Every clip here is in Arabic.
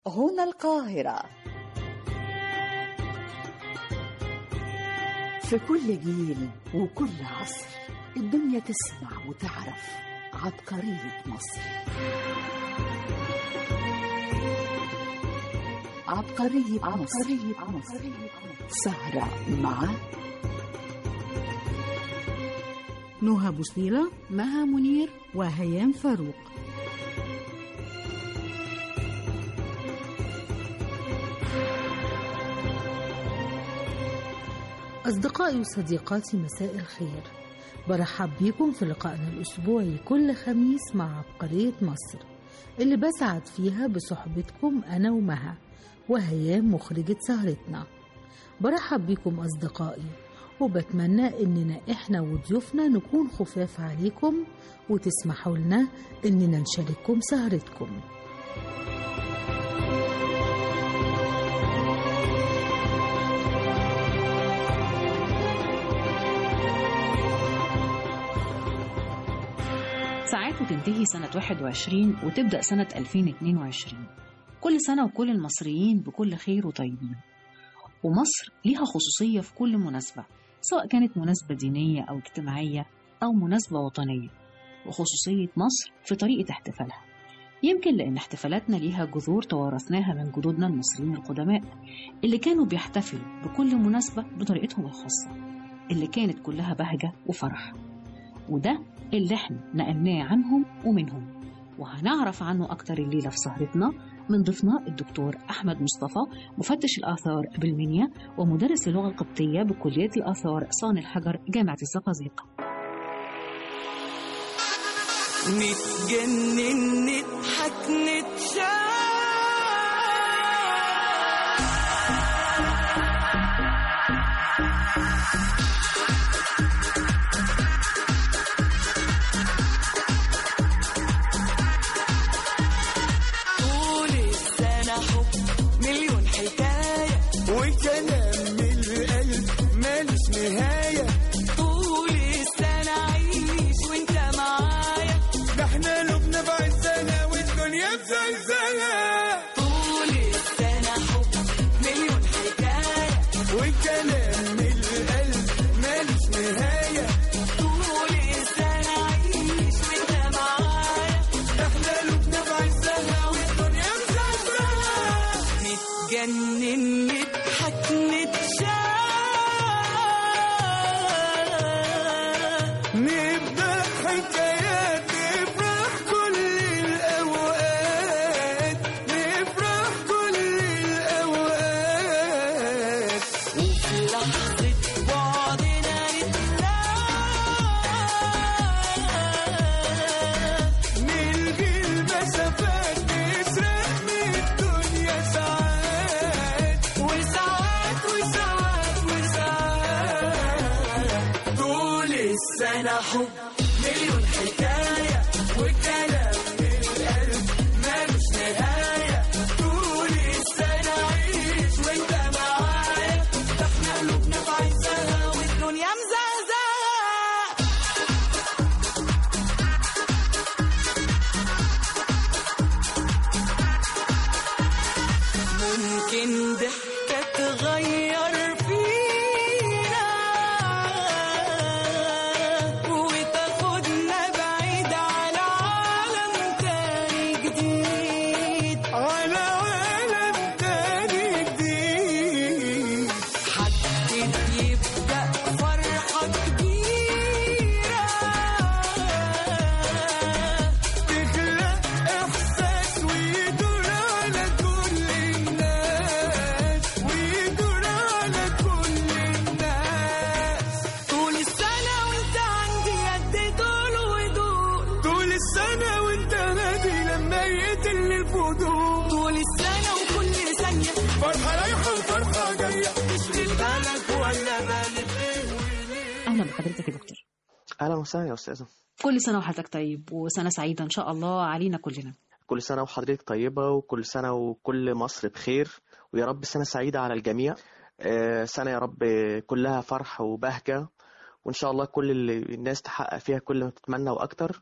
هنا القاهرة. في كل جيل وكل عصر الدنيا تسمع وتعرف عبقرية مصر. عبقرية مصر. سهرة مع نهى بوصيلة، مها منير، وهيام فاروق. أصدقائي وصديقاتي، مساء الخير. برحب بيكم في لقائنا الأسبوعي كل خميس مع عبقرية مصر، اللي بسعد فيها بصحبتكم أنا ومها وهيام مخرجة سهرتنا. برحب بيكم أصدقائي، وبتمنى إننا إحنا وضيوفنا نكون خفاف عليكم وتسمحوا لنا إننا نشارككم سهرتكم. ساعات وتنتهي سنة 21 وتبدأ سنة 2022. كل سنة وكل المصريين بكل خير وطيبين. ومصر ليها خصوصية في كل مناسبة، سواء كانت مناسبة دينية أو اجتماعية أو مناسبة وطنية. وخصوصية مصر في طريقة احتفالها، يمكن لأن احتفالاتنا ليها جذور توارثناها من جدودنا المصريين القدماء، اللي كانوا بيحتفلوا بكل مناسبة بطريقتهم الخاصة، اللي كانت كلها بهجة وفرح. وده اللي احنا نقلناه عنهم ومنهم، وهنعرف عنه أكتر الليلة في سهرتنا من ضيفنا الدكتور أحمد مصطفى، مفتش الآثار بالمنيا ومدرس اللغة القبطية بكلية الآثار صان الحجر جامعة الزقازيق. نتجنن نضحك نتشاف وكلام من القلب مالوش نهاية. طول السنة عيش وانت معايا، ده احنا لبنا بعزنا والدنيا بزلزلة. طول السنة حب مليون حكاية، وكلام من القلب مالوش نهاية. طول السنة عيش وانت معايا، ده احنا لبنا بعزنا والدنيا بزلزلة. نتجنن نضحك نتشاف، نبدأ حكايات نفرح كل الأوقات، نفرح كل الأوقات. وفي لحظة بعدنا نتلاقى، نلغي المسافات نسرق من الدنيا ساعات، وساعات وساعات وساعات. طول السنة حب مليون حكاية، وكلام من القلب مالوش نهاية. طول السنة عيش وانت معايا، ده احنا قلوبنا بعزها والدنيا مزهزهة. ممكن ضحكة تغير فينا وتاخدنا بعيد على عالم تاني جديد، على عالم تاني جديد. حدد يبدأ فرحة كبيرة، تخلق إحساس ويدور على كل الناس، ويدور على كل الناس. طول السنة وانت عندي قد دول ودول، طول السنة وانت هادي لما يقتل الفضول. طول السنة وكل ثانية فرحة رايحة وفرحة جاية، تشغل بالك ولا بالك ايه وليه. أهلا بحضرتك يا دكتور. أهلا وسهلا يا أستاذة. كل سنة وحضرتك طيب، وسنة سعيدة إن شاء الله علينا كلنا. كل سنة وحضرتك طيبة، وكل سنة وكل مصر بخير، ويا رب سنة سعيدة على الجميع. سنة يا رب كلها فرح وبهجة، وإن شاء الله كل اللي الناس تحقق فيها كل ما تتمنى وأكتر.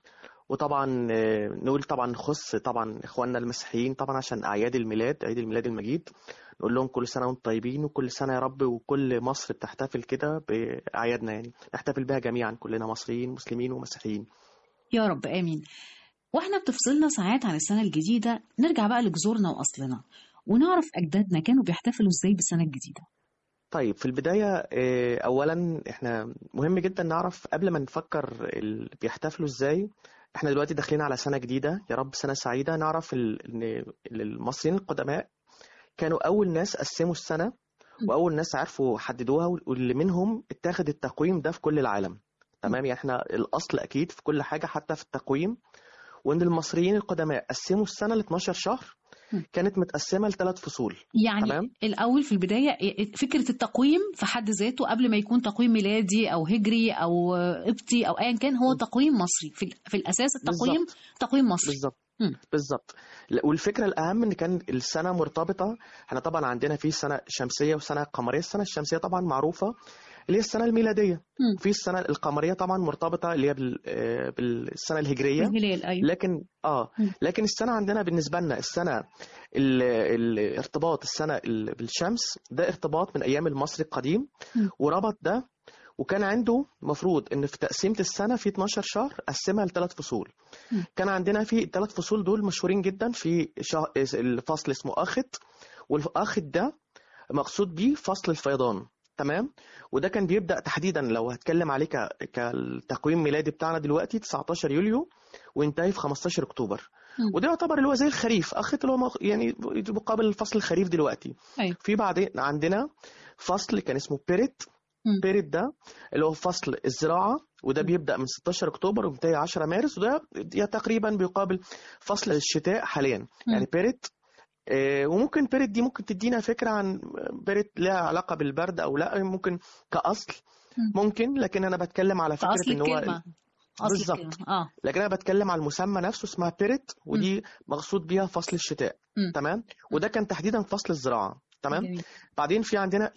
وطبعا نقول طبعا نخص طبعا اخواننا المسيحيين طبعا عشان اعياد الميلاد، عيد الميلاد المجيد، نقول لهم كل سنه وانتم طيبين، وكل سنه يا رب وكل مصر بتحتفل كده باعيادنا، يعني نحتفل بها جميعا كلنا مصريين مسلمين ومسيحيين. يا رب آمين. واحنا بتفصلنا ساعات عن السنة الجديدة نرجع بقى لجذورنا وأصلنا ونعرف أجدادنا كانوا بيحتفلوا إزاي بالسنة الجديدة. طيب في البداية أولا إحنا مهم جدا نعرف قبل ما نفكر بيحتفلوا إزاي. إحنا دلوقتي داخلين على سنة جديدة، يا رب سنة سعيدة. نعرف إن المصريين القدماء كانوا أول ناس قسموا السنة، وأول ناس عرفوا حددوها، واللي منهم اتاخد التقويم ده في كل العالم. تمام، يعني إحنا الأصل أكيد في كل حاجة حتى في التقويم، وإن المصريين القدماء قسموا السنة ل 12 شهر، كانت متقسمة ل3 فصول. يعني تمام؟ الأول في البداية فكرة التقويم في حد ذاته قبل ما يكون تقويم ميلادي أو هجري أو قبطي أو أيا كان، هو تقويم مصري في الأساس. التقويم بالزبط. تقويم مصري بالظبط. والفكرة الأهم إن كان السنة مرتبطة. احنا طبعا عندنا في سنة شمسية وسنة قمرية. السنة الشمسية طبعا معروفة اللي هي السنة الميلادية، وفي السنة القمرية طبعا مرتبطة اللي هي بالسنة الهجرية. الهلال، أيوة. لكن السنة عندنا بالنسبة لنا السنة الارتباط السنة بالشمس ده ارتباط من أيام المصري القديم، وربط ده، وكان عنده مفروض ان في تقسيمة السنة في 12 شهر قسمها ل3 فصول. كان عندنا في ال3 فصول دول مشهورين جدا. في الفصل اسمه آخت، والآخت ده مقصود بيه فصل الفيضان. تمام، وده كان بيبدأ تحديدا لو هتكلم عليه كالتقويم ميلادي بتاعنا دلوقتي 19 يوليو وينتهي في 15 أكتوبر. وده يعتبر اللي هو زي الخريف، آخت اللي هو يعني مقابل فصل الخريف دلوقتي. في بعدين عندنا فصل كان اسمه بيرت. بيرت ده اللي هو فصل الزراعة، وده بيبدأ من 16 أكتوبر وينتهي 10 مارس، وده تقريبا بيقابل فصل الشتاء حاليا. يعني بيرت وممكن بيرت دي ممكن تدينا فكرة عن بيرت لها علاقة بالبرد أو لا، ممكن كأصل ممكن، لكن أنا بتكلم على فكرة إن هو بالظبط. لكن أنا بتكلم على المسمى نفسه اسمها بيرت، ودي مقصود بيها فصل الشتاء. تمام، وده كان تحديدا فصل الزراعة. تمام. بعدين في عندنا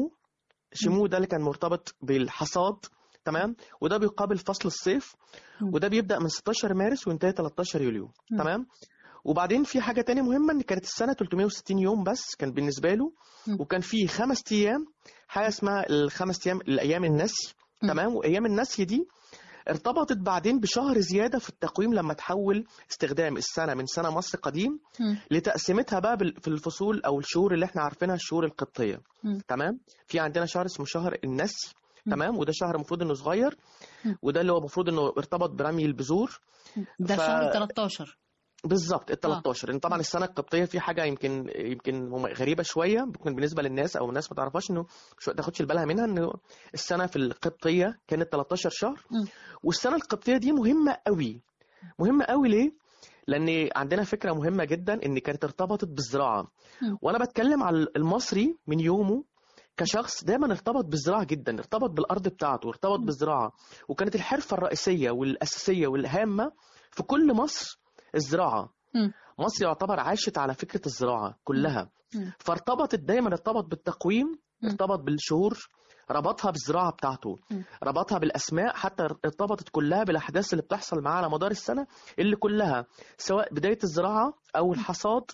شمو ده اللي كان مرتبط بالحصاد. تمام، وده بيقابل فصل الصيف، وده بيبدأ من 16 مارس وينتهي 13 يوليو. تمام. وبعدين في حاجة تانية مهمة، ان كانت السنة 360 يوم بس كان بالنسبة له، وكان فيه 5 أيام، حاجة اسمها ال5 أيام الأيام النسي. تمام، وأيام النسي دي ارتبطت بعدين بشهر زيادة في التقويم لما تحول استخدام السنة من سنة مصر قديم لتقسيمتها بقى في الفصول أو الشهور اللي احنا عارفينها الشهور القبطية. تمام، في عندنا شهر اسمه شهر النسي. تمام، وده شهر المفروض انه صغير، وده اللي هو المفروض انه ارتبط برمي البذور. ده شهر 13 بالظبط، ال 13. لان طبعا السنه القبطيه في حاجه يمكن غريبه شويه ممكن بالنسبه للناس، او الناس ما تعرفهاش، انه ما تاخدش بالها منها، انه السنه في القبطيه كانت 13 شهر. والسنه القبطيه دي مهمه قوي. مهمه قوي ليه؟ لان عندنا فكره مهمه جدا ان كانت ارتبطت بالزراعه. وانا بتكلم على المصري من يومه كشخص دايما ارتبط بالزراعه جدا، ارتبط بالارض بتاعته، ارتبط بالزراعه، وكانت الحرفه الرئيسيه والاساسيه والهامه في كل مصر الزراعة. مصر يعتبر عاشت على فكرة الزراعة كلها. فارتبطت دايما، ارتبط بالتقويم، ارتبط بالشهور، ربطها بالزراعة بتاعته، ربطها بالأسماء، حتى ارتبطت كلها بالأحداث اللي بتحصل معاه على مدار السنة، اللي كلها سواء بداية الزراعة أو الحصاد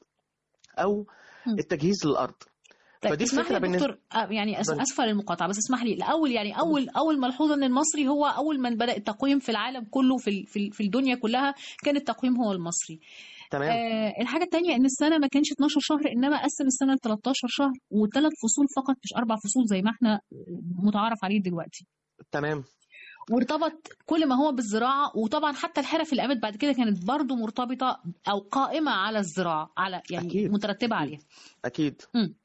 أو التجهيز للأرض. فدي اسمح لي دكتور، يعني اسفه للمقاطعه، بس اسمح لي الاول، يعني اول ملحوظه ان المصري هو اول من بدا التقويم في العالم كله، في الدنيا كلها كان التقويم هو المصري. تمام. الحاجه الثانيه ان السنه ما كانش 12 شهر، انما قسم السنه ل 13 شهر و3 فصول فقط، مش 4 فصول زي ما احنا متعارف عليه دلوقتي. تمام. وارتبط كل ما هو بالزراعه، وطبعا حتى الحرف اللي قامت بعد كده كانت برضو مرتبطه او قائمه على الزراعه، على يعني أكيد. مترتبه عليها. اكيد.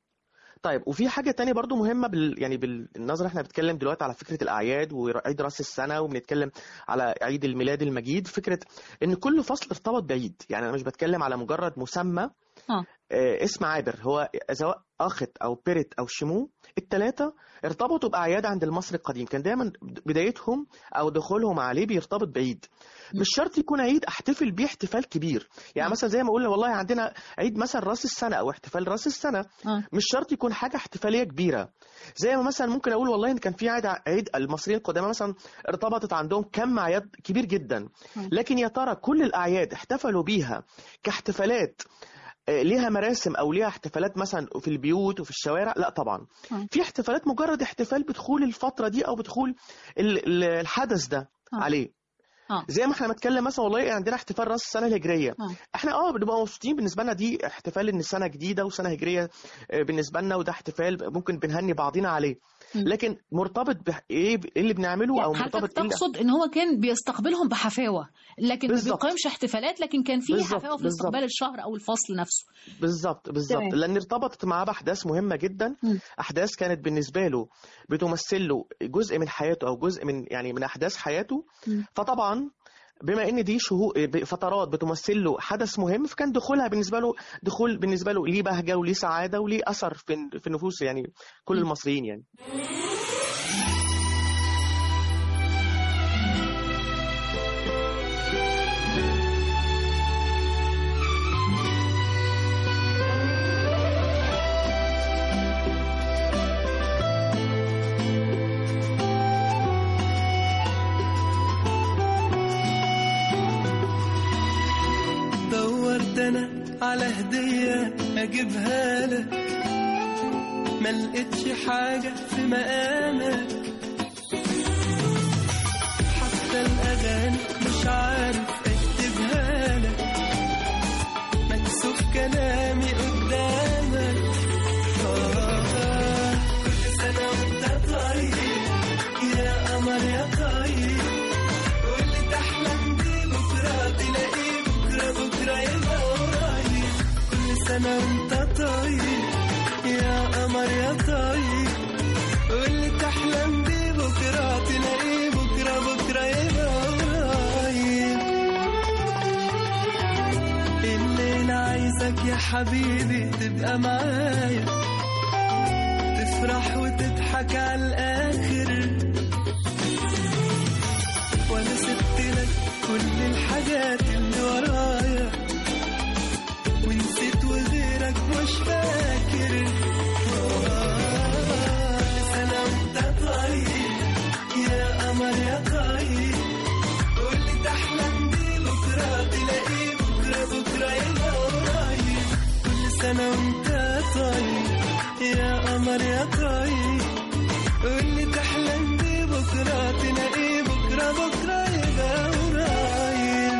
طيب، وفي حاجة تانية برضو مهمة يعني بالنظر، احنا بنتكلم دلوقتي على فكرة الأعياد وعيد رأس السنة، وبنتكلم على عيد الميلاد المجيد، فكرة ان كل فصل ارتبط بعيد. يعني انا مش بتكلم على مجرد مسمى اسم عابر، هو سواء أخت أو بيرت أو شمو، الثلاثة ارتبطوا بأعياد عند المصري القديم. كان دايما بدايتهم أو دخولهم عليه بيرتبط بعيد، مش شرط يكون عيد أحتفل بيه احتفال كبير. يعني مثلا زي ما قلنا والله عندنا عيد مثلا رأس السنة أو احتفال رأس السنة، مش شرط يكون حاجة احتفالية كبيرة. زي ما مثلا ممكن أقول والله إن كان في عيد المصريين القدامى مثلا ارتبطت عندهم كم أعياد كبير جدا، لكن يا ترى كل الأعياد احتفلوا بيها كاحتفالات ليها مراسم او ليها احتفالات مثلا في البيوت وفي الشوارع؟ لا طبعا. في احتفالات مجرد احتفال بدخول الفتره دي او بدخول الحدث ده عليه. زي ما احنا بنتكلم مثلا والله عندنا احتفال راس السنه الهجريه، احنا بنبقى مبسوطين، بالنسبه لنا دي احتفال ان سنه جديده وسنه هجريه بالنسبه لنا، وده احتفال ممكن بنهني بعضينا عليه، لكن مرتبط بايه اللي بنعمله او مرتبط تقصد ان هو كان بيستقبلهم بحفاوه، لكن ما بيقيمش احتفالات، لكن كان في حفاوه في استقبال الشهر او الفصل نفسه. بالظبط لان ارتبطت معاه باحداث مهمه جدا، احداث كانت بالنسبه له بتمثل له جزء من حياته او جزء من احداث حياته. فطبعا بما ان دي فترات بتمثل له حدث مهم، فكان دخولها بالنسبه له ليه بهجه وليه سعاده وليه اثر في نفوس يعني كل المصريين يعني. أنا على هدية أجيبها لك، ما لقيتش حاجة في مقامك، حتى الأغاني مش عارف أكتبها لك، مكسوف كلامي قدامك. كل سنة وأنت طيب يا قمر يا طيب، واللي تحلم بيه بكرة تلاقيه بكرة يبقى قريب. كل سنة وانت طيب يا قمر يا طيب، واللي تحلم بيه بكرة تلاقيه بكرة يبقى قريب. الليلة عايزك يا حبيبي تبقى معايا، تفرح وتضحك على الآخر، وانا سبت لك كل الحاجات اللي ورايا، ونسيت وغيرك مش فاكر. سنة وانت طيب يا قمر يا طيب، واللي تحلم بيه بكرة تلاقيه بكرة يبقى قريب. كل سنة وانت طيب يا قمر يا طيب، واللي تحلم بيه بكرة تلاقيه بكرة يبقى قريب.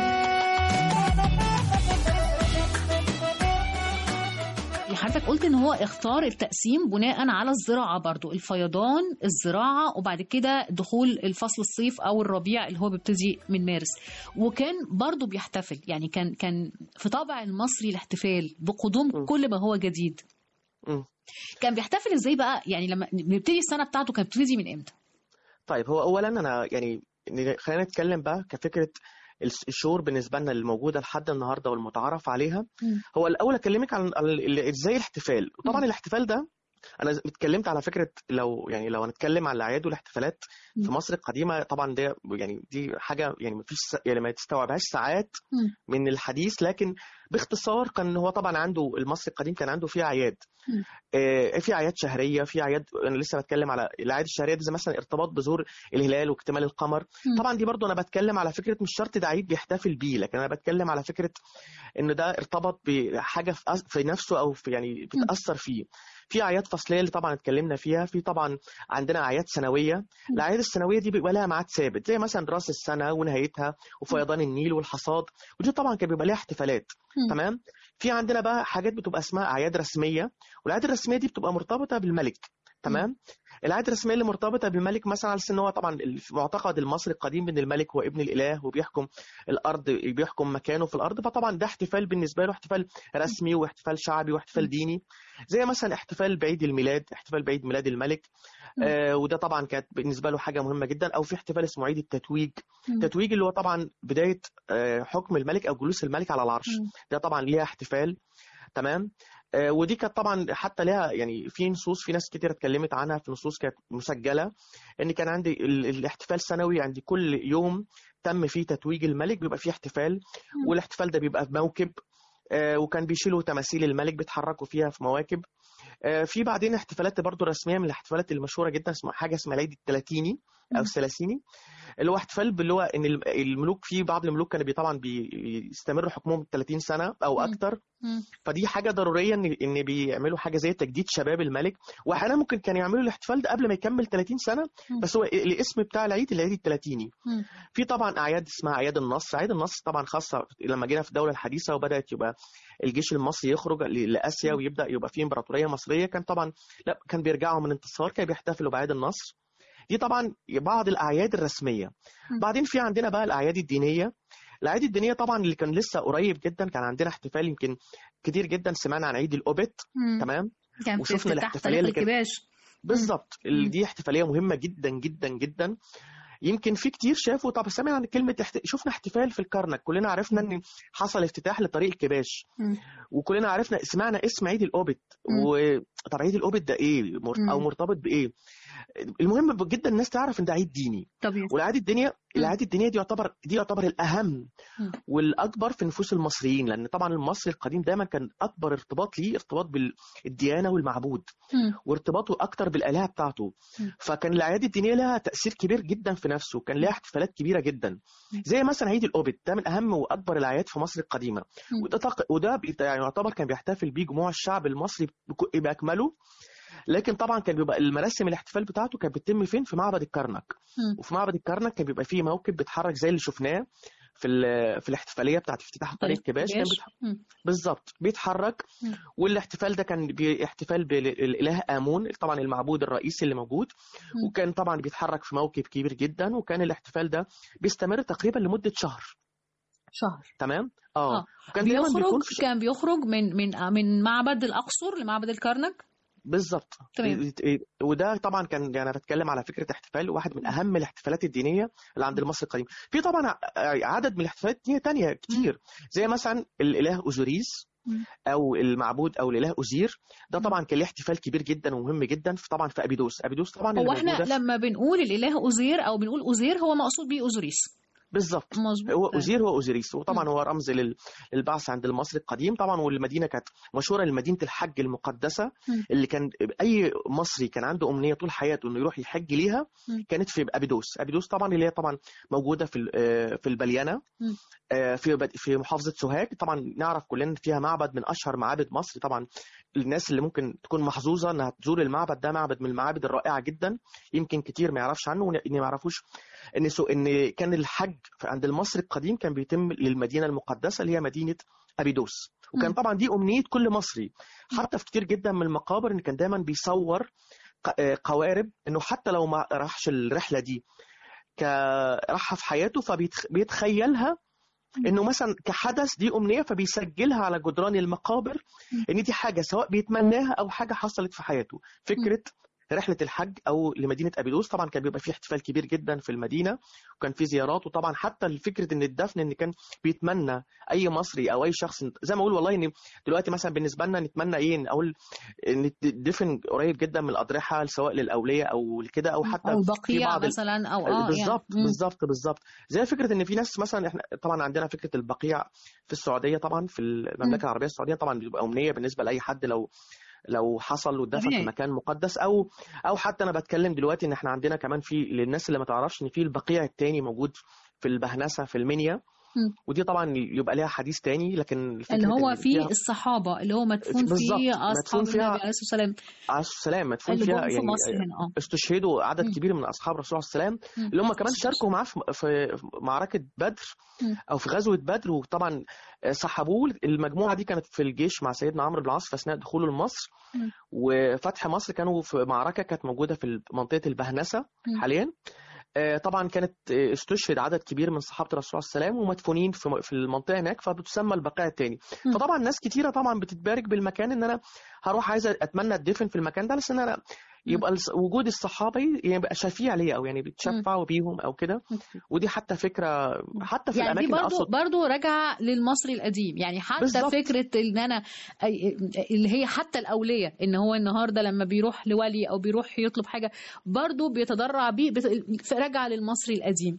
حضرتك قلت ان هو اختار التقسيم بناء على الزراعة، برضو الفيضان الزراعة، وبعد كده دخول الفصل الصيف او الربيع اللي هو بيبتدي من مارس، وكان برضو بيحتفل، يعني كان في طابع المصري الاحتفال بقدوم كل ما هو جديد. كان بيحتفل ازاي بقى؟ يعني لما نبتدي السنة بتاعته كانت بتبتدي من امتى؟ طيب هو اولا انا يعني خلينا نتكلم بقى كفكره الشهور بالنسبه لنا الموجوده لحد النهارده والمتعارف عليها. هو الاول اكلمك عن ازاي الاحتفال. طبعا الاحتفال ده انا اتكلمت على فكره، لو هنتكلم على الاعياد والاحتفالات في مصر القديمه، طبعا ده يعني دي حاجه يعني ما تستوعبهاش ساعات من الحديث، لكن باختصار كان هو طبعا عنده المصري القديم كان عنده فيه اعياد، في اعياد شهريه، في اعياد انا لسه بتكلم على الاعياد الشهريه دي زي مثلا ارتباط بظهور الهلال واكتمال القمر. طبعا دي برضو انا بتكلم على فكره مش شرط ده عيد بيحتفل بيه، لكن انا بتكلم على فكره ان ده ارتبط بحاجه في نفسه او في يعني بتاثر فيه. في اعياد فصليه اللي طبعا اتكلمنا فيها، في طبعا عندنا اعياد سنويه. الاعياد السنويه دي بيبقى لها ميعاد ثابت، زي مثلا راس السنه ونهايتها وفيضان النيل والحصاد، ودي طبعا كان بيبقى لها احتفالات. تمام. في عندنا بقى حاجات بتبقى اسمها اعياد رسميه، والاعياد الرسميه دي بتبقى مرتبطه بالملك. تمام. الاعياد الرسميه اللي مرتبطه بالملك مثلا على ان هو طبعا المعتقد المصري القديم ان الملك هو ابن الاله وبيحكم الارض، بيحكم مكانه في الارض، فطبعا ده احتفال بالنسبه له، احتفال رسمي واحتفال شعبي واحتفال ديني، زي مثلا احتفال بعيد الميلاد، احتفال بعيد ميلاد الملك. وده طبعا كانت بالنسبه له حاجه مهمه جدا. او في احتفال اسمه عيد التتويج. التتويج اللي هو طبعا بدايه حكم الملك او جلوس الملك على العرش، ده طبعا ليها احتفال. تمام. ودي كانت طبعا حتى لها يعني في نصوص، في ناس كتير اتكلمت عنها في نصوص كانت مسجله، ان كان عندي الاحتفال سنوي، عندي كل يوم تم فيه تتويج الملك بيبقى فيه احتفال، والاحتفال ده بيبقى بموكب، وكان بيشيلوا تماثيل الملك بيتحركوا فيها في مواكب. في بعدين احتفالات برضو رسميه من الاحتفالات المشهوره جدا، اسمها حاجه اسمها العيد الثلاثيني او الثلاثيني، اللي هو احتفال اللي هو ان الملوك، في بعض الملوك كانوا طبعا بيستمروا حكمهم 30 سنه او اكتر، فدي حاجه ضروريه ان بيعملوا حاجه زي تجديد شباب الملك، واحيانا ممكن كانوا يعملوا الاحتفال ده قبل ما يكمل 30 سنه، بس هو الاسم بتاع العيد الثلاثيني. في طبعا اعياد اسمها اعياد النصر، اعياد النصر طبعا خاصه لما جينا في الدوله الحديثه وبدات يبقى الجيش المصري يخرج لاسيا ويبدا يبقى فيه امبراطوريه مصريه، كان طبعا لا كان بيرجعوا من انتصار، كانوا بيحتفلوا باعياد النصر. دي طبعا بعض الاعياد الرسميه. بعدين في عندنا بقى الاعياد الدينيه. الاعياد الدينيه طبعا اللي كان لسه قريب جدا كان عندنا احتفال يمكن كتير جدا سمعنا عن عيد الأوبت. تمام، وشفنا الاحتفاليه اللي كانت بالظبط. دي احتفاليه مهمه جدا جدا جدا. يمكن في كتير شافوا، طب سمعنا عن كلمه شفنا احتفال في الكرنك، كلنا عرفنا ان حصل افتتاح لطريق الكباش، وكلنا عرفنا سمعنا اسم عيد الأوبت. وطب عيد الأوبت ده ايه او مرتبط بايه؟ المهم جدا الناس تعرف ان ده عيد ديني. والاعياد الدينيه دي يعتبر الاهم والاكبر في نفوس المصريين، لان طبعا المصري القديم دايما كان اكبر ارتباط ليه ارتباط بالديانه والمعبود، وارتباطه اكتر بالالهه بتاعته. فكان الاعياد الدينيه لها تاثير كبير جدا في نفسه، وكان لها احتفالات كبيره جدا، زي مثلا عيد الأوبت ده من اهم واكبر الاعياد في مصر القديمه. وده يعني يعتبر كان بيحتفل بيه جموع الشعب المصري باكمله. لكن طبعا كان بيبقى المراسم الاحتفال بتاعته كانت بتتم فين؟ في معبد الكرنك. وفي معبد الكرنك كان بيبقى فيه موكب بيتحرك زي اللي شفناه في الاحتفاليه بتاعت افتتاح طريق الكباش، كان بالظبط بيتحرك. والاحتفال ده كان احتفال بالاله امون، طبعا المعبود الرئيسي اللي موجود، وكان طبعا بيتحرك في موكب كبير جدا، وكان الاحتفال ده بيستمر تقريبا لمده شهر. تمام. وكان كان بيخرج من معبد الاقصر لمعبد الكرنك. بالظبط. وده طبعا كان يعني بتكلم على فكره احتفال واحد من اهم الاحتفالات الدينيه اللي عند المصري القديم. في طبعا عدد من الاحتفالات الدينيه تانية كتير، زي مثلا الاله اوزوريس او المعبود او الاله اوزير، ده طبعا كان له احتفال كبير جدا ومهم جدا طبعا في ابيدوس طبعا. هو احنا لما بنقول الاله اوزير او بنقول اوزير هو مقصود بيه اوزوريس. بالظبط، هو اوزيريس، وطبعا هو رمز للبعث عند المصري القديم طبعا. والمدينه كانت مشهوره لمدينه الحج المقدسه، اللي كان اي مصري كان عنده امنيه طول حياته انه يروح يحج ليها كانت في ابيدوس طبعا، اللي هي طبعا موجوده في البليانه في محافظه سوهاج. طبعا نعرف كلنا فيها معبد من اشهر معابد مصر. طبعا الناس اللي ممكن تكون محظوظه انها تزور المعبد ده، معبد من المعابد الرائعه جدا، يمكن كتير ما يعرفش عنه، ان ما يعرفوش ان كان الحج عند المصري القديم كان بيتم للمدينه المقدسه اللي هي مدينه ابيدوس. وكان طبعا دي امنيه كل مصري، حتى في كتير جدا من المقابر ان كان دايما بيصور قوارب انه حتى لو ما راحش الرحله دي كراحه في حياته فبيتخيلها انه مثلا كحدث، دي امنيه فبيسجلها على جدران المقابر ان دي حاجه سواء بيتمناها او حاجه حصلت في حياته. فكره رحله الحج او لمدينه ابيدوس طبعا كان بيبقى فيه احتفال كبير جدا في المدينه، وكان فيه زيارات. وطبعا حتى فكره ان الدفن ان كان بيتمنى اي مصري او اي شخص، زي ما اقول والله ان دلوقتي مثلا بالنسبه لنا نتمنى ايه، نقول ان الدفن قريب جدا من الاضرحه سواء للاولياء او كده، او حتى او البقيع مثلا او بالظبط زي فكره ان في ناس مثلا، احنا طبعا عندنا فكره البقيع في السعوديه، طبعا في المملكه العربيه السعوديه طبعا بتبقى امنيه بالنسبه لاي حد لو حصل ودفن في مكان مقدس، او حتى انا بتكلم دلوقتي ان احنا عندنا كمان في للناس اللي ما تعرفش ان في البقيع التاني موجود في البهنسه في المنيا. ودي طبعا يبقى ليها حديث تاني، لكن اللي هو فيه الصحابه اللي هو مدفون فيه اصحاب النبي عليه الصلاه والسلام مدفون فيها يعني استشهدوا عدد كبير من اصحاب الرسول عليه السلام، اللي هم كمان شاركوا معاه في معركه بدر او في غزوه بدر. وطبعا صحبوه. المجموعه دي كانت في الجيش مع سيدنا عمرو بن العاص في اثناء دخوله لمصر وفتح مصر، كانوا في معركه كانت موجوده في منطقه البهنسه حاليا. طبعا كانت استشهد عدد كبير من صحابه الرسول عليه السلام ومدفونين في المنطقه هناك، فبتسمى البقيع الثاني. فطبعا ناس كتيره طبعا بتتبارك بالمكان، ان انا هروح عايزه اتمنى اتدفن في المكان ده، بس انا يبقى وجود الصحابه يبقى شفيع ليا، او يعني بيتشفعوا بيهم او كده. ودي حتى فكره حتى في يعني الاماكن دي برضو راجعه للمصري القديم، يعني حتى بالزبط. فكره ان انا اللي هي حتى الاوليه، ان هو النهارده لما بيروح لولي او بيروح يطلب حاجه برضو بيتضرع بيه، راجعه للمصري القديم.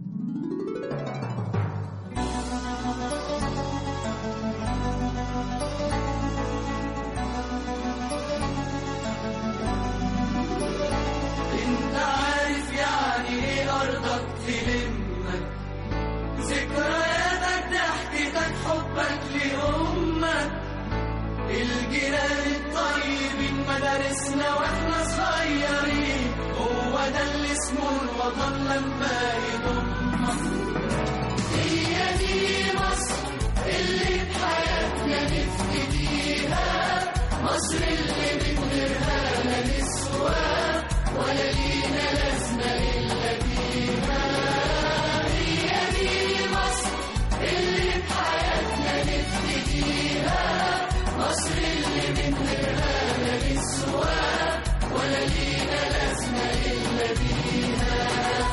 انت عارف يعني ايه ارضك تلمك، ذكرياتك ضحكتك حبك لامك، الجيران الطيبين مدارسنا واحنا صغيرين، هو ده اللي اسمه الوطن لما يضمك. هي دي مصر اللي بحياتنا نفتديها، مصر اللي من غيرها لا نسوى ولا لينا لازمة إلا بيها. هي دي مصر اللي بحياتنا نفتديها، مصر اللي من غيرها لا نسوى ولا لينا لازمة إلا بيها.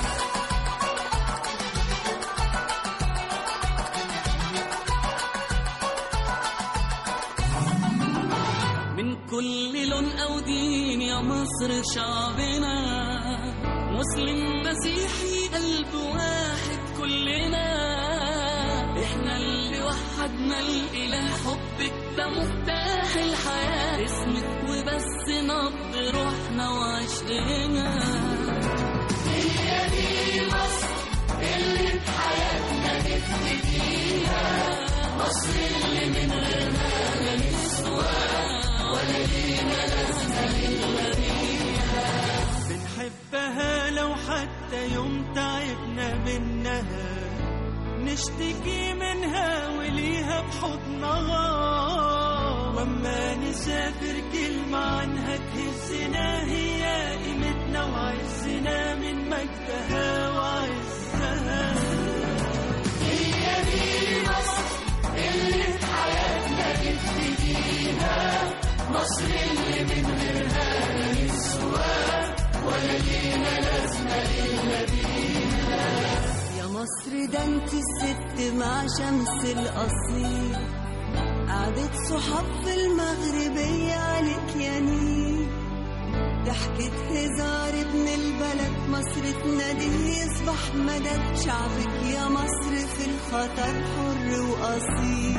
من كل لون أو دين يا مصر شعبنا، مسلم مسيحي قلب واحد كلنا، احنا اللي وحدنا الإله، حبك ده مفتاح الحياة، اسمك وبس نبض روحنا وعشقنا. هي دي مصر اللي بحياتنا نفتديها، مصر اللي من غيرها لا نسوى ولا لينا لازمة إلا بيها. بنحبها لو حتى يوم تعبنا منها، نشتكي منها وليها بحضنها، وما نسافر كلمة عنها تهزنا، هي قيمتنا وعزنا من مجدها وعزها. هي دي مصر اللي في حياتنا نفتديها، مصر اللي من غيرها لا نسوى ولا لينا لازمة إلا بيها. يا مصر ده انت الست مع شمس الأصيل، قعدت صحاب في المغربية عليك يا نيل، ضحكة هزار ابن البلد، مصر تناديه يصبح مدد، شعبك يا مصر في الخطر حر وأصيل.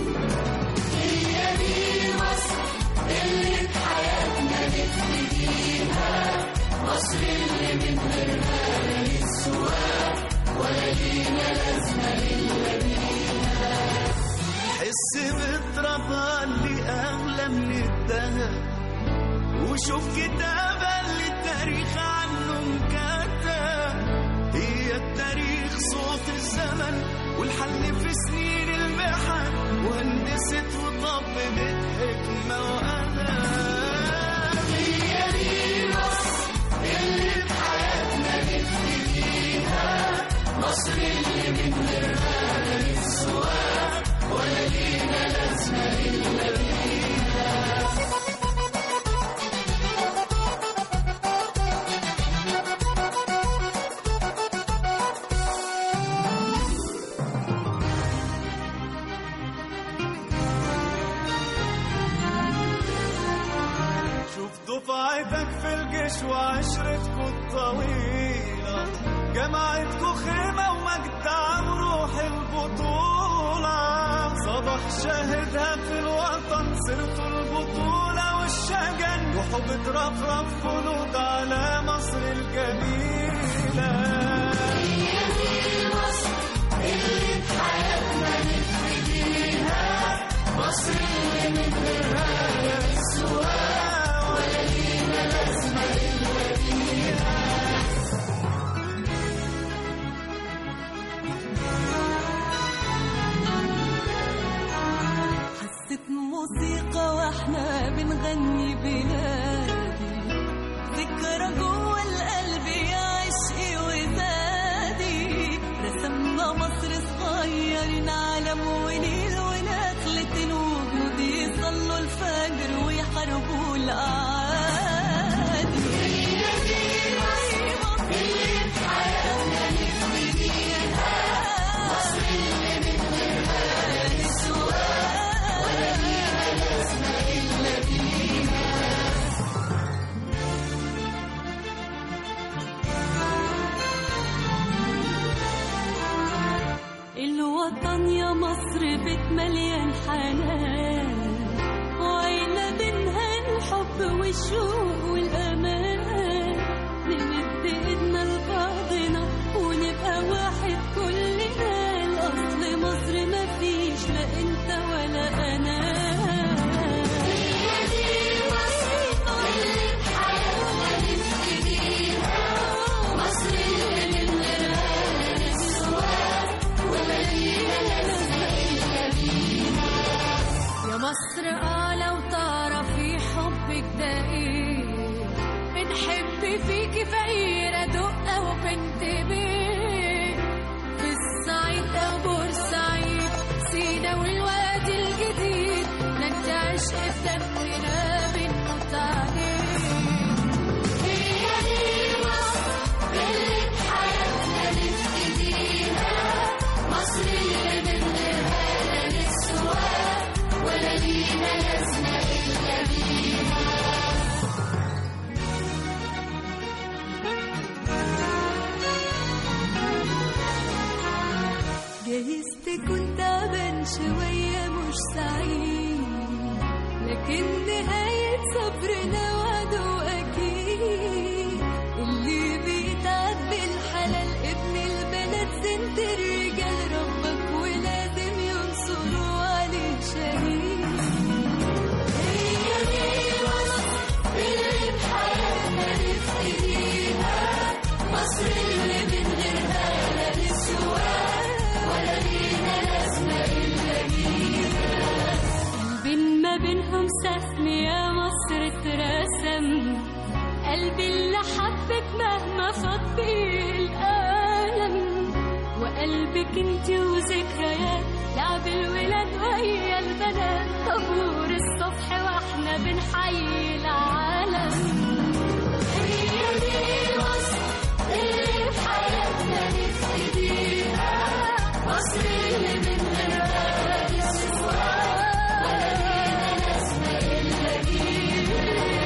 هي دي مصر اللي بحياتنا نفتديها، مصر اللي من غيرها لا نسوى ولا لينا لازمة إلا بيها. حس بترابها اللي أغلى من الذهب، وشوف كتابة اللي التاريخ عنه مكتب، هي التاريخ صوت الزمن والحل في سنين المحن، وهندست وطبقت حكمة وأدب. هي دي مصر اللي بحياتنا نفتديها، مصر اللي من غيرها لا نسوى ولا لينا لازمة إلا بيها. دفعتك في الجيش وعشرتكوا الطويلة، جمعتكوا خيمة ومجدع وروح البطولة، صباح شاهدها في الوطن، صرتوا البطولة والشجن، وحب ترفرف خلود على مصر الجميلة. هي دي مصر اللي بحياتنا نفتديها، مصر اللي من غيرها لا نسوى ولا لينا لازمة إلا بيها. حسيت موسيقى واحنا بنغني بلادي، ذكرى جوه القلب يا عشقي وزادي، رسمنا مصر صغيرين علم ونيل ونخلة وجود، يصلوا الفجر ويحاربوا الأعادي. مصر بيت مليان حنان، وعيلة بينها الحب والشوق والأمان، نمد إيدنا لبعضنا ونبقى واحد كلنا، الأصل مصر مفيش لا أنت ولا أنا. هي دي مصر اللي بحياتنا نبتديها، مصر اللي من غيرها لا نسوى ولا لينا لازمة إلا بيها. يا مصر لو تعرفي حبك ده إيه، بنحب فيكي فقيرة دقة وبنت بيه، في الصعيد أو بورسعيد سينا والوادي الجديد، نجد عشق في دمنا بنموت عليه. هي دي مصر اللي بحياتنا نبتديها، مصر اللي من غيرها لا نسوى ولا لينا لازمة إلا بيها. جايز تكون تعبان شوية مش سعيد، لكن نهاية صبرنا وعده أكيد، اللي بيتعب بالحلال ابن البلد زنت الرجال، ربك ولازم ينصروا عليه شهيد. هي دي مصر اللي بحياتنا نبتديها، مصر اللي من غيرها لا نسوى ولا لينا لازمة إلا بيها. ما بينهم سهم يا مصر اترسم، قلبي اللي حبك مهما فاض بيه الألم، وقلبك انتي وذكريات لعب الولاد ويا البنات، طابور الصبح واحنا بنحيي العالم. هي دي مصر اللي بحياتنا نبتديها، مصر اللي من غيرها لا نسوى ولا لينا لازمة إلا بيها.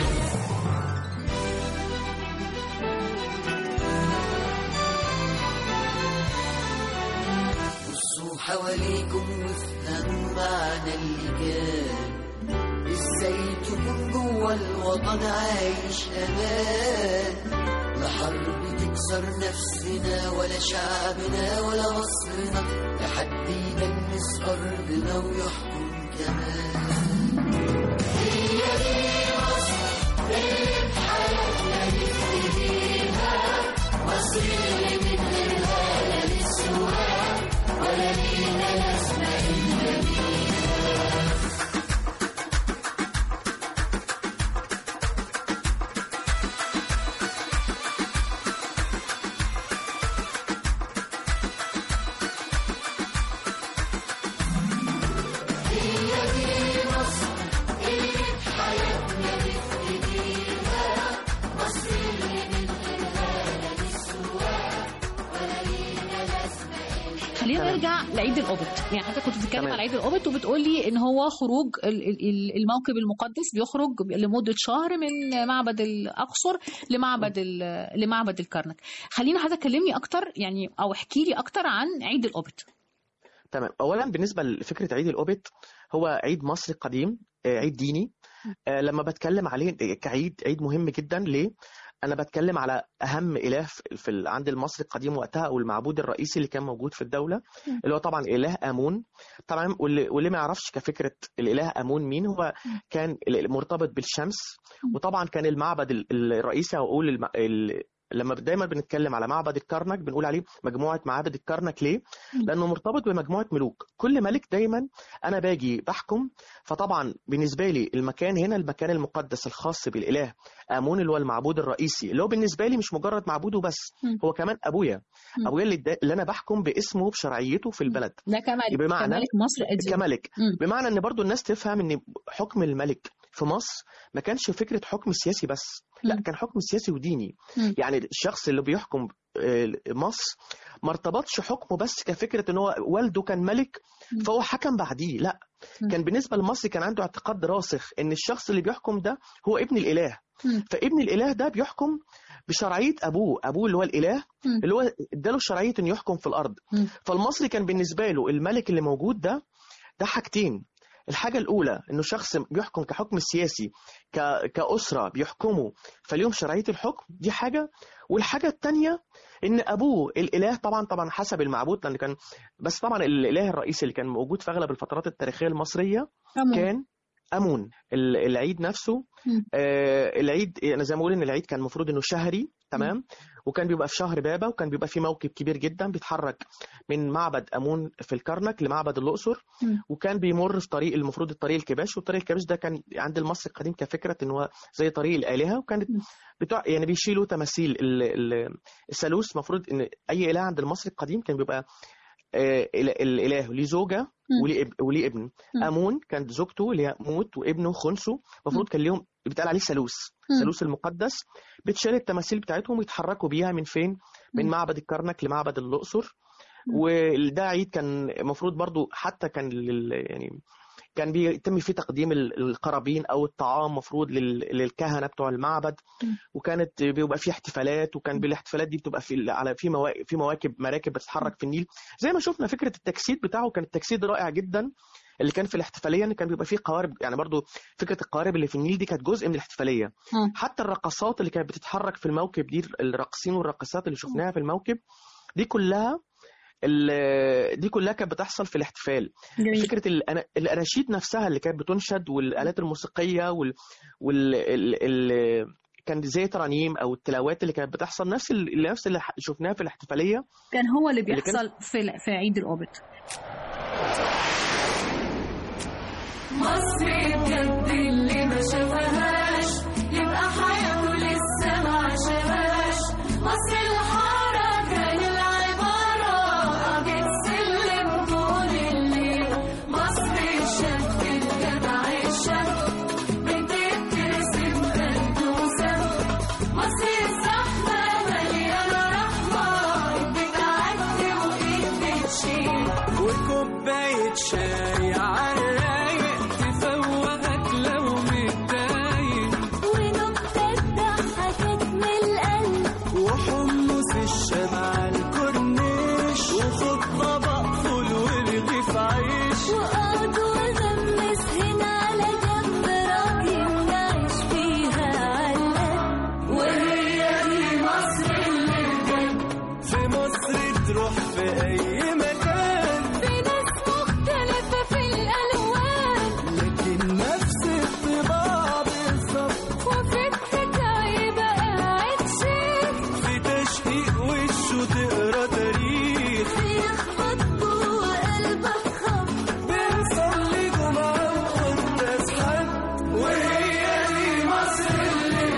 بصوا حواليكم وافهموا معنى اللي كان، ازاي تكون جوا الوطن عايش امان، لا حرب تكسر نفسنا ولا شعبنا ولا مصرنا، لا حد يدنس ارضنا ويحكم كمان. هي دي مصر اللي بحياتنا نبتديها، مصر اللي من غيرها لا نسوى ولا لينا لازمة إلا بيها. خلينا نرجع لعيد القبط. يعني حضرتك كنت بتتكلم على عيد القبط وبتقولي ان هو خروج الموكب المقدس بيخرج لمده شهر من معبد الاقصر لمعبد الكرنك. خلينا حضرتك كلمني اكتر يعني او احكي لي اكتر عن عيد القبط. تمام. اولا بالنسبه لفكره عيد القبط، هو عيد مصري قديم، عيد ديني. لما بتكلم عليه عيد مهم جدا. ليه؟ أنا بتكلم على أهم إله عند المصري القديم وقتها، أو المعبود الرئيسي اللي كان موجود في الدولة، اللي هو طبعا إله آمون. طبعا واللي ما يعرفش كفكرة الإله آمون مين، هو كان مرتبط بالشمس. وطبعا كان المعبد الرئيسي، أو أقول لما دايما بنتكلم على معبد الكرنك بنقول عليه مجموعة معابد الكرنك. ليه؟ لأنه مرتبط بمجموعة ملوك. كل ملك دايما أنا باجي بحكم، فطبعا بالنسبة لي المكان هنا المكان المقدس الخاص بالإله آمون، اللي هو المعبود الرئيسي، اللي هو بالنسبة لي مش مجرد معبوده بس، هو كمان أبويا اللي أنا بحكم باسمه بشرعيته في البلد. ده كملك مصر قديم. كملك. بمعنى أن برضو الناس تفهم أن حكم الملك في مصر ما كانش فكرة حكم سياسي بس، لا كان حكم سياسي وديني. يعني الشخص اللي بيحكم مصر ما ارتبطش حكمه بس كفكرة ان هو والده كان ملك فهو حكم بعديه، لا، كان بالنسبة لمصر كان عنده اعتقاد راسخ ان الشخص اللي بيحكم ده هو ابن الإله، فابن الاله ده بيحكم بشرعيه ابوه اللي هو الاله، اللي هو اداله شرعيه انه يحكم في الارض. فالمصري كان بالنسبه له الملك اللي موجود ده حاجتين. الحاجة الأولى إنه شخص بيحكم كحكم سياسي، كأسرة بيحكموا فليهم شرعية الحكم، دي حاجة. والحاجة التانية إن أبوه الإله طبعا حسب المعبود، لأن كان بس طبعا الإله الرئيسي اللي كان موجود في أغلب الفترات التاريخية المصرية كان أمون. العيد نفسه العيد أنا زي ما بقول إن العيد كان المفروض إنه شهري، تمام، وكان بيبقى في شهر بابا، وكان بيبقى في موكب كبير جدا بيتحرك من معبد أمون في الكرنك لمعبد الأقصر، وكان بيمر في طريق المفروض الطريق الكباش. والطريق الكباش ده كان عند المصري القديم كفكرة إن هو زي طريق الآلهة، وكانت يعني بيشيلوا تماثيل الثالوث. المفروض إن أي إله عند المصري القديم كان بيبقى الإله ليه زوجة وليه ابن. أمون كانت زوجته اللي هي موت وابنه خنسو، المفروض كان ليهم بيتقال عليه ثالوث المقدس. بتشيل التماثيل بتاعتهم ويتحركوا بيها من فين؟ من معبد الكرنك لمعبد الأقصر. وده عيد كان المفروض برضو حتى كان يعني كان بيتم فيه تقديم القرابين او الطعام مفروض للكهنه بتوع المعبد، وكانت بيبقى فيه احتفالات، وكان بالاحتفالات دي بتبقى في مراكب بتتحرك في النيل. زي ما شفنا فكره التجسيد بتاعه، كان التجسيد رائع جدا اللي كان في الاحتفاليه، ان كان بيبقى فيه قوارب. يعني برضو فكره القوارب اللي في النيل دي كانت جزء من الاحتفاليه. حتى الرقصات اللي كانت بتتحرك في الموكب دي، الراقصين والراقصات اللي شفناها في الموكب دي كلها كانت بتحصل في الاحتفال. جميل. فكرة الأناشيد نفسها اللي كانت بتنشد والآلات الموسيقية كان زي ترانيم أو التلاوات اللي كانت بتحصل نفس اللي شفناها في الاحتفالية، كان هو اللي بيحصل في عيد الأوبت. مصر بجد اللي ما شافهاش يبقى حياته لسه ما عاشهاش. مصر الحارة كان العبارة قضية سلم طول الليل. مصر الشاب الجدع الشاب بتترسم بندوسة. مصر الزحمة مليانة رحمة، بتعدي وإيد بتشيل، وكوباية شاي عالرايق تفوقك لو متضايق، ونكتة تضحكك من القلب، وحمص الشمع الكورنيش، وخد طبق فول ورغيف عيش، وقعد وغمس هنا على جنب راجل نعيش فيها علقة. وهي دي مصر اللي بجد. في مصر تروح في أي مكان، في ناس مختلفة في الألوان، لكن نفس الطباع بالظبط، وفي الحكاية بقى قاعد شيخ في تشقيق وشه تقرا تاريخ، بيخبط جوه قلبك خبط. بنصلي جمعة وقداس حد، وهي دي مصر اللي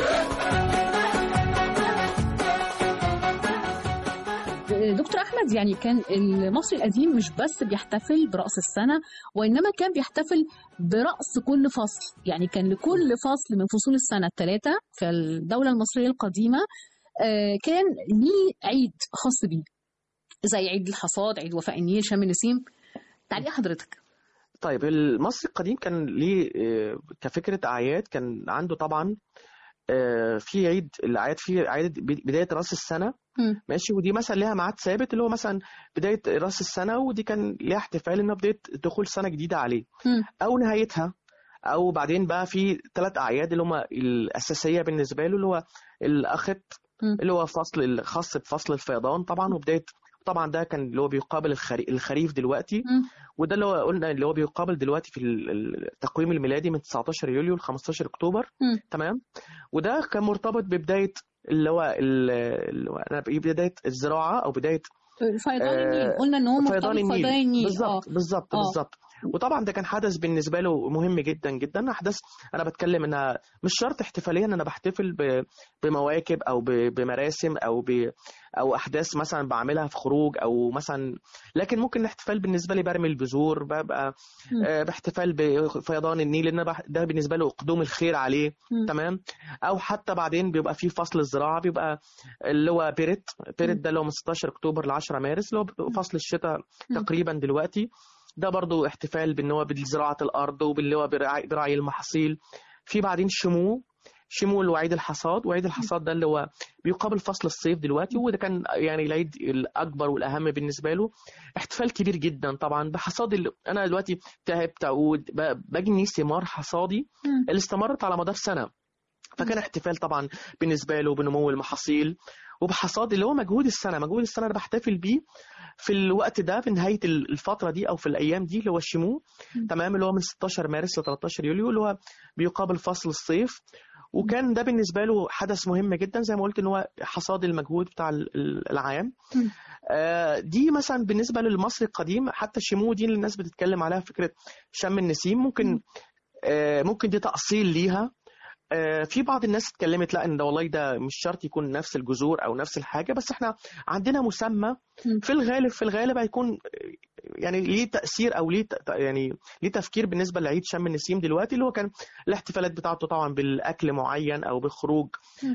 دكتور أحمد، يعني كان المصري القديم مش بس بيحتفل برأس السنة، وإنما كان بيحتفل برأس كل فصل. يعني كان لكل فصل من فصول السنة الثلاثة في الدولة المصرية القديمة كان ليه عيد خاص بيه، زي عيد الحصاد، عيد وفاء النيل، شم النسيم. تعليق حضرتك؟ طيب المصري القديم كان ليه كفكرة أعياد، كان عنده طبعا في عيد الأعياد، في عيد بداية رأس السنة، ماشي، ودي مثلا ليها ميعاد ثابت اللي هو مثلا بداية رأس السنة، ودي كان ليها احتفال إنه بداية دخول سنة جديدة عليه أو نهايتها. أو بعدين بقى في 3 أعياد اللي هم الأساسية بالنسبة له، اللي هو الأخت اللي هو فصل الخاص بفصل الفيضان طبعا، وبداية طبعا ده كان اللي هو بيقابل الخريف دلوقتي، وده اللي هو قلنا اللي هو بيقابل دلوقتي في التقويم الميلادي من 19 يوليو ل 15 أكتوبر. تمام. وده كان مرتبط ببداية اللي هو بداية الزراعة أو بداية فيضان النيل. قلنا إن هو مرتبط فيضان النيل. بالظبط. وطبعا ده كان حدث بالنسبة له مهم جدا جدا. أحداث أنا بتكلم إنها مش شرط احتفاليا أنا بحتفل بمواكب أو بمراسم أو أحداث مثلا بعملها في خروج أو مثلا، لكن ممكن الاحتفال بالنسبة لي برمي البذور، ببقى باحتفال بفيضان النيل لأن ده بالنسبة له قدوم الخير عليه. تمام. أو حتى بعدين بيبقى في فصل الزراعة، بيبقى اللي هو بيرت ده اللي هو من 16 أكتوبر ل 10 مارس اللي هو فصل الشتاء تقريبا دلوقتي. ده برضو احتفال باللي هو بزراعة الأرض وباللي هو برعي المحاصيل. في بعدين شمو شمول وعيد الحصاد. وعيد الحصاد ده اللي هو بيقابل فصل الصيف دلوقتي، وده كان يعني العيد الأكبر والأهم بالنسبة له. احتفال كبير جدا طبعا بحصاد أنا دلوقتي تعبت عود بجني ثمار حصادي اللي استمرت على مدار سنة. فكان احتفال طبعا بالنسبة له بنمو المحاصيل وبحصاد اللي هو مجهود السنة أنا بحتفل بيه في الوقت ده في نهاية الفترة دي أو في الأيام دي اللي هو الشمو. تمام، اللي هو من 16 مارس ل 13 يوليو اللي هو بيقابل فصل الصيف. وكان ده بالنسبة له حدث مهم جدا زي ما قلت، إن هو حصاد المجهود بتاع العام. دي مثلا بالنسبة للمصري القديم. حتى الشمو دي اللي الناس بتتكلم عليها فكرة شم النسيم، ممكن دي تأصيل ليها. في بعض الناس اتكلمت لا ان ده والله ده مش شرط يكون نفس الجذور او نفس الحاجه، بس احنا عندنا مسمى في الغالب هيكون يعني ليه تاثير او ليه يعني ليه تفكير بالنسبه لعيد شم النسيم دلوقتي، اللي هو كان الاحتفالات بتاعته طبعا بالاكل معين او بالخروج،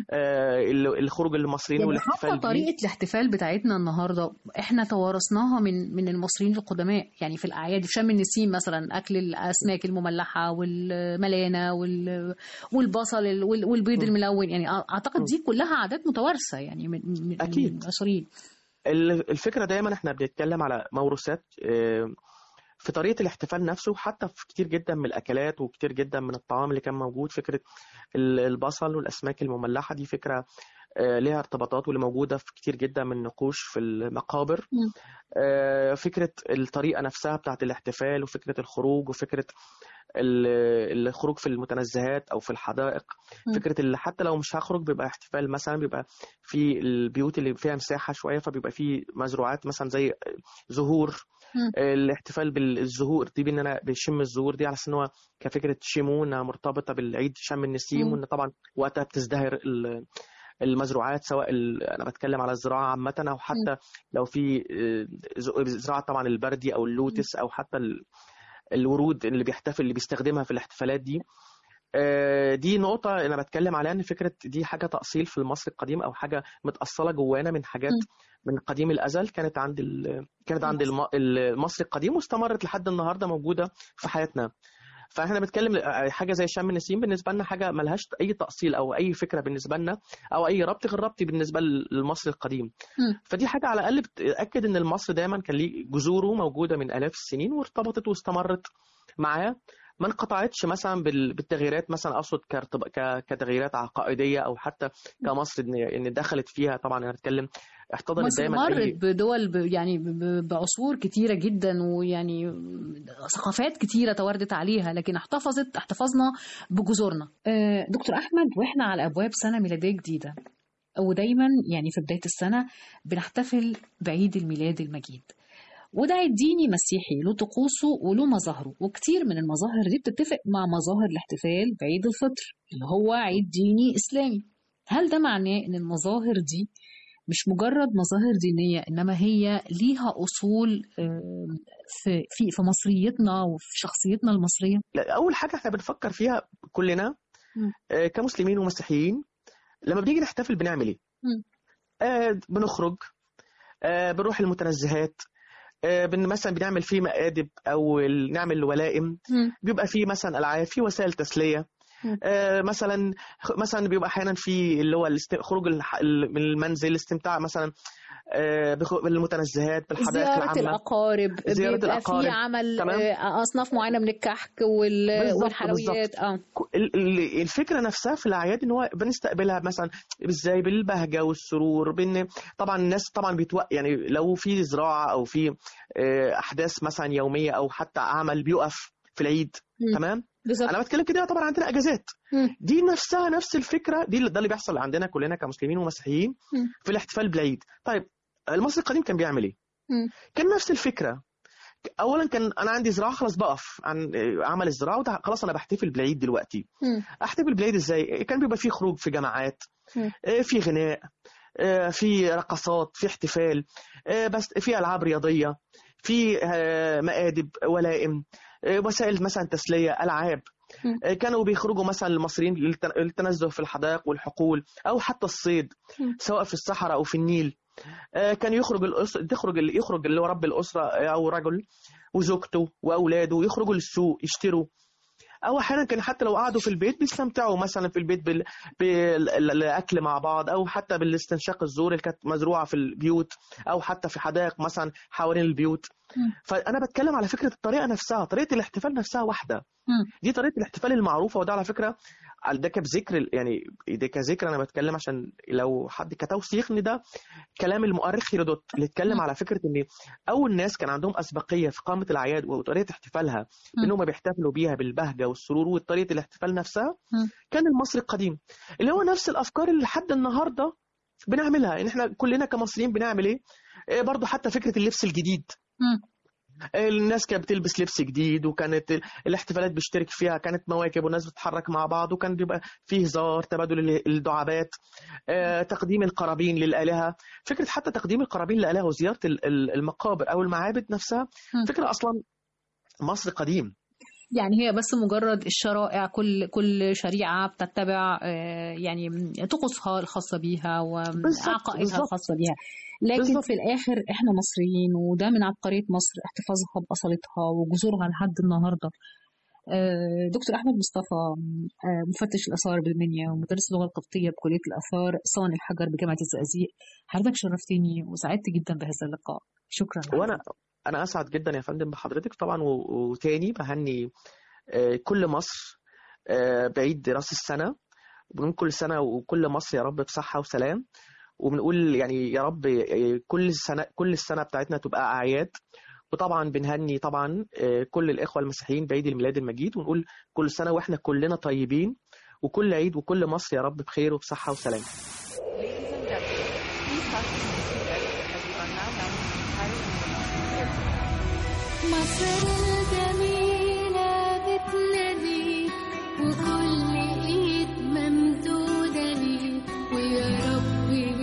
الخروج المصريين يعني والاحتفال حتى طريقه الاحتفال بتاعتنا النهارده احنا توارثناها من المصريين القدماء. يعني في الاعياد في شم النسيم مثلا اكل الاسماك المملحه والملانه والبصل والبيض الملون، يعني اعتقد دي كلها عادات متوارثه يعني من المصريين. الفكره دايما احنا بنتكلم على موروثات في طريقه الاحتفال نفسه، حتى في كتير جدا من الاكلات وكتير جدا من الطعام اللي كان موجود. فكره البصل والاسماك المملحه دي فكره ليها ارتباطات واللي موجوده في كتير جدا من النقوش في المقابر. فكره الطريقه نفسها بتاعت الاحتفال وفكره الخروج وفكره الخروج في المتنزهات او في الحدائق. فكره اللي حتى لو مش هخرج بيبقى احتفال مثلا بيبقى في البيوت اللي فيها مساحه شويه، فبيبقى في مزروعات مثلا زي زهور. الاحتفال بالزهور دي بان انا بشم الزهور دي على اساس ان هو كفكره شمونه مرتبطه بالعيد شم النسيم، وان طبعا وقتها بتزدهر المزروعات، سواء انا بتكلم على الزراعه عامه او حتى لو في زراعه طبعا البردي او اللوتس او حتى الورود اللي بيستخدمها في الاحتفالات دي. دي نقطة أنا بتكلم عليها، إن فكرة دي حاجة تأصيل في المصري القديم أو حاجة متأصلة جوانا من حاجات من قديم الأزل كانت عند المصري القديم واستمرت لحد النهاردة موجودة في حياتنا. فاحنا بنتكلم حاجه زي شم النسيم بالنسبه لنا حاجه ملهاش اي تاصيل او اي فكره بالنسبه لنا او اي ربط غير ربطي بالنسبه للمصري القديم. فدي حاجه على الاقل بتاكد ان المصري دايما كان ليه جذوره موجوده من الاف السنين وارتبطت واستمرت معاه، ما انقطعتش مثلا بالتغييرات، مثلا اقصد كتغييرات عقائديه او حتى كمصر ان دخلت فيها. طبعا هنتكلم احتضنت دايما مرت بدول يعني بعصور كتيره جدا، ويعني ثقافات كتيره توردت عليها، لكن احتفظنا بجذورنا. دكتور احمد، واحنا على ابواب سنه ميلاديه جديده، ودايما يعني في بدايه السنه بنحتفل بعيد الميلاد المجيد، وده عيد ديني مسيحي له طقوسه وله مظاهره، وكتير من المظاهر دي بتتفق مع مظاهر الاحتفال بعيد الفطر اللي هو عيد ديني إسلامي. هل ده معناه إن المظاهر دي مش مجرد مظاهر دينية، إنما هي ليها أصول في مصريتنا وفي شخصيتنا المصرية؟ أول حاجة احنا بنفكر فيها كلنا كمسلمين ومسيحيين، لما بنيجي نحتفل بنعمل إيه؟ بنخرج، بنروح المتنزهات، مثلا بنعمل فيه مآدب او نعمل ولائم، بيبقى فيه مثلا العاب، في وسائل تسليه، مثلا بيبقى احيانا في اللي هو خروج من المنزل، الاستمتاع مثلا بالمتنزهات، بالحدائق العامه، زياره الأقارب، في عمل اصناف معينه من الكحك والحلويات. الفكره نفسها في الاعياد ان هو بنستقبلها مثلا ازاي، بالبهجه والسرور، طبعا الناس طبعا يعني لو في زراعه او في احداث مثلا يوميه او حتى عمل بيقف في العيد. تمام، بالزبط. انا بتكلم كده طبعا عندنا اجازات، دي نفسها نفس الفكره، ده اللي بيحصل عندنا كلنا كمسلمين ومسيحيين في الاحتفال بالعيد. طيب المصري القديم كان بيعمل ايه؟ كان نفس الفكره. اولا كان انا عندي زراعه، خلاص بقف عن عمل الزراعه وده خلاص انا بحتفل بالعيد دلوقتي. احتفل بالعيد ازاي؟ كان بيبقى فيه خروج في جماعات، في غناء، في رقصات، في احتفال، بس في العاب رياضيه، في مآدب، ولائم، وسائل مثلا تسليه، العاب. كانوا بيخرجوا مثلا المصريين للتنزه في الحدائق والحقول او حتى الصيد، سواء في الصحراء او في النيل. كان يخرج اللي هو رب الاسره او رجل وزوجته واولاده، يخرجوا للسوق يشتروا، او احيانا كان حتى لو قعدوا في البيت بيستمتعوا مثلا في البيت بالاكل مع بعض، او حتى بالاستنشاق الزور اللي كانت مزروعه في البيوت، او حتى في حدائق مثلا حوالين البيوت. فانا بتكلم على فكره الطريقه نفسها، طريقه الاحتفال نفسها واحده. دي طريقه الاحتفال المعروفه، وده على فكره ده كذكر، يعني ده كذكر انا بتكلم عشان لو حد كتوثيق ان ده كلام المؤرخ هيرودوت اللي اتكلم على فكره ان اول ناس كان عندهم اسبقيه في قامه الاعياد وطريقه احتفالها، انهم بيحتفلوا بيها بالبهجه والسرور وطريقه الاحتفال نفسها، كان المصري القديم، اللي هو نفس الافكار اللي لحد النهارده بنعملها. يعني احنا كلنا كمصريين بنعمل ايه برضو، حتى فكره اللبس الجديد. الناس كانت بتلبس لبس جديد، وكانت الاحتفالات بيشترك فيها، كانت مواكب والناس بتتحرك مع بعض، وكان بيبقى فيه هزار، تبادل الدعابات، تقديم القرابين للآلهة. فكرة حتى تقديم القرابين للآلهة وزيارة المقابر أو المعابد نفسها فكرة أصلا مصر قديم. يعني هي بس مجرد الشرائع، كل شريعة بتتبع يعني طقوسها الخاصة بيها وعقائدها الخاصة بيها، لكن في الآخر إحنا مصريين، وده من عبقرية مصر احتفاظها بأصالتها وجذورها لحد النهاردة. دكتور أحمد مصطفى، مفتش الآثار بالمنيا ومدرس اللغة القبطية بكلية الآثار صانع الحجر بجامعة الزقازيق، حضرتك شرفتني وسعدت جدا بهذا اللقاء. شكرا. وأنا أسعد جدا يا فندم بحضرتك طبعا، وتاني بهني كل مصر بعيد راس السنة، وبنقول كل سنة وكل مصر يا رب بصحة وسلام، وبنقول يعني يا رب كل السنة بتاعتنا تبقى أعياد. وطبعا بنهني طبعا كل الإخوة المسيحيين بعيد الميلاد المجيد، ونقول كل سنة وإحنا كلنا طيبين، وكل عيد وكل مصر يا رب بخير وبصحة وسلام. مصر